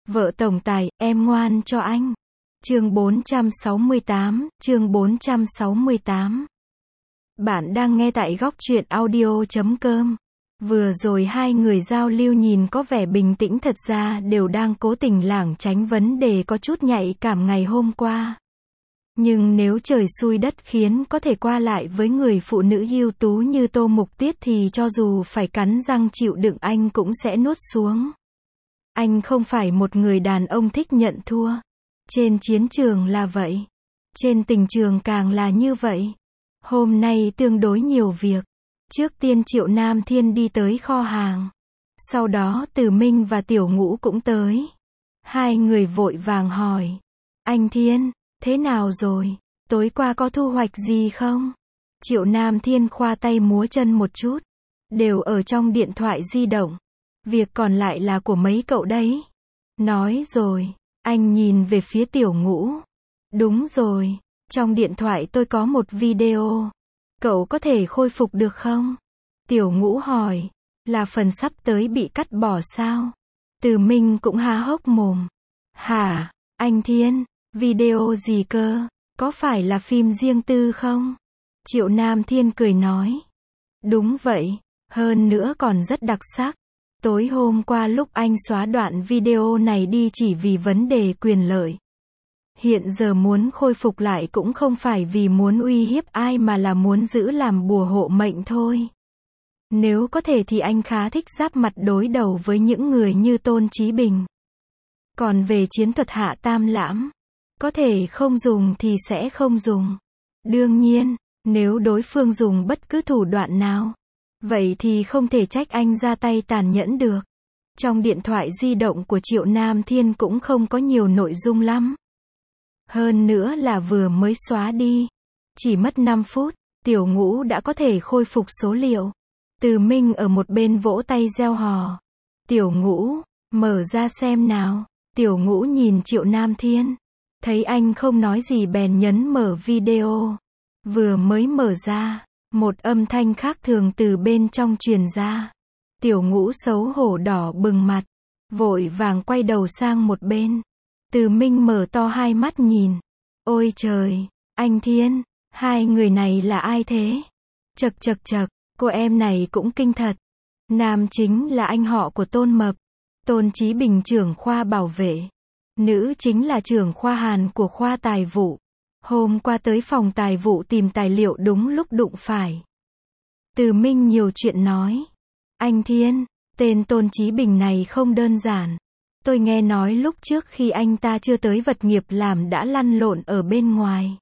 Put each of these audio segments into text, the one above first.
Vợ tổng tài, em ngoan cho anh. Chương 468. Bạn đang nghe tại góc truyện audio.com. Vừa rồi hai người giao lưu nhìn có vẻ bình tĩnh, thật ra đều đang cố tình lảng tránh vấn đề có chút nhạy cảm ngày hôm qua. Nhưng nếu trời xui đất khiến có thể qua lại với người phụ nữ ưu tú như Tô Mục Tuyết thì cho dù phải cắn răng chịu đựng anh cũng sẽ nuốt xuống. Anh không phải một người đàn ông thích nhận thua. Trên chiến trường là vậy. Trên tình trường càng là như vậy. Hôm nay tương đối nhiều việc. Trước tiên Triệu Nam Thiên đi tới kho hàng. Sau đó Từ Minh và Tiểu Ngũ cũng tới. Hai người vội vàng hỏi. Anh Thiên, thế nào rồi? Tối qua có thu hoạch gì không? Triệu Nam Thiên khoa tay múa chân một chút. Đều ở trong điện thoại di động. Việc còn lại là của mấy cậu đấy. Nói rồi. Anh nhìn về phía Tiểu Ngũ. Đúng rồi. Trong điện thoại tôi có một video. Cậu có thể khôi phục được không? Tiểu Ngũ hỏi. Là phần sắp tới bị cắt bỏ sao? Từ Minh cũng há hốc mồm. Hả? Anh Thiên, video gì cơ? Có phải là phim riêng tư không? Triệu Nam Thiên cười nói. Đúng vậy. Hơn nữa còn rất đặc sắc. Tối hôm qua lúc anh xóa đoạn video này đi chỉ vì vấn đề quyền lợi. Hiện giờ muốn khôi phục lại cũng không phải vì muốn uy hiếp ai mà là muốn giữ làm bùa hộ mệnh thôi. Nếu có thể thì anh khá thích giáp mặt đối đầu với những người như Tôn Chí Bình. Còn về chiến thuật hạ tam lãm, có thể không dùng thì sẽ không dùng. Đương nhiên, nếu đối phương dùng bất cứ thủ đoạn nào, vậy thì không thể trách anh ra tay tàn nhẫn được. Trong điện thoại di động của Triệu Nam Thiên cũng không có nhiều nội dung lắm. Hơn nữa là vừa mới xóa đi. Chỉ mất 5 phút, Tiểu Ngũ đã có thể khôi phục số liệu. Từ Minh ở một bên vỗ tay reo hò. Tiểu Ngũ, mở ra xem nào. Tiểu Ngũ nhìn Triệu Nam Thiên. Thấy anh không nói gì bèn nhấn mở video. Vừa mới mở ra, một âm thanh khác thường từ bên trong truyền ra. Tiểu Ngũ xấu hổ đỏ bừng mặt. Vội vàng quay đầu sang một bên. Từ Minh mở to hai mắt nhìn. Ôi trời, anh Thiên, hai người này là ai thế? Chậc chậc chậc, cô em này cũng kinh thật. Nam chính là anh họ của Tôn Mập, Tôn Chí Bình trưởng khoa bảo vệ. Nữ chính là trưởng khoa Hàn của khoa tài vụ. Hôm qua tới phòng tài vụ tìm tài liệu đúng lúc đụng phải. Từ Minh nhiều chuyện nói. Anh Thiên, tên Tôn Chí Bình này không đơn giản. Tôi nghe nói lúc trước khi anh ta chưa tới vật nghiệp làm đã lăn lộn ở bên ngoài.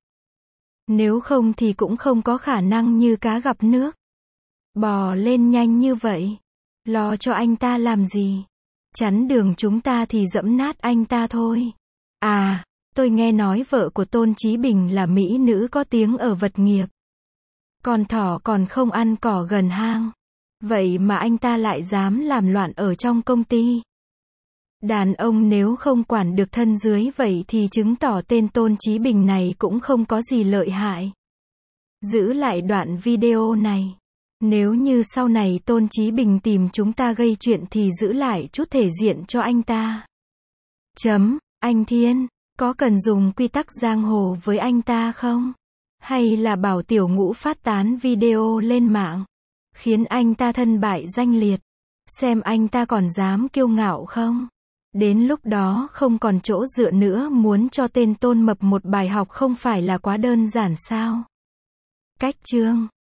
Nếu không thì cũng không có khả năng như cá gặp nước. Bò lên nhanh như vậy. Lo cho anh ta làm gì? Chắn đường chúng ta thì dẫm nát anh ta thôi. À, tôi nghe nói vợ của Tôn Chí Bình là mỹ nữ có tiếng ở vật nghiệp. Con thỏ còn không ăn cỏ gần hang. Vậy mà anh ta lại dám làm loạn ở trong công ty. Đàn ông nếu không quản được thân dưới vậy thì chứng tỏ tên Tôn Chí Bình này cũng không có gì lợi hại. Giữ lại đoạn video này. Nếu như sau này Tôn Chí Bình tìm chúng ta gây chuyện thì giữ lại chút thể diện cho anh ta. Anh Thiên, có cần dùng quy tắc giang hồ với anh ta không? Hay là bảo Tiểu Ngũ phát tán video lên mạng, khiến anh ta thân bại danh liệt? Xem anh ta còn dám kiêu ngạo không? Đến lúc đó không còn chỗ dựa nữa, muốn cho tên Tôn Mập một bài học không phải là quá đơn giản sao? Cách chương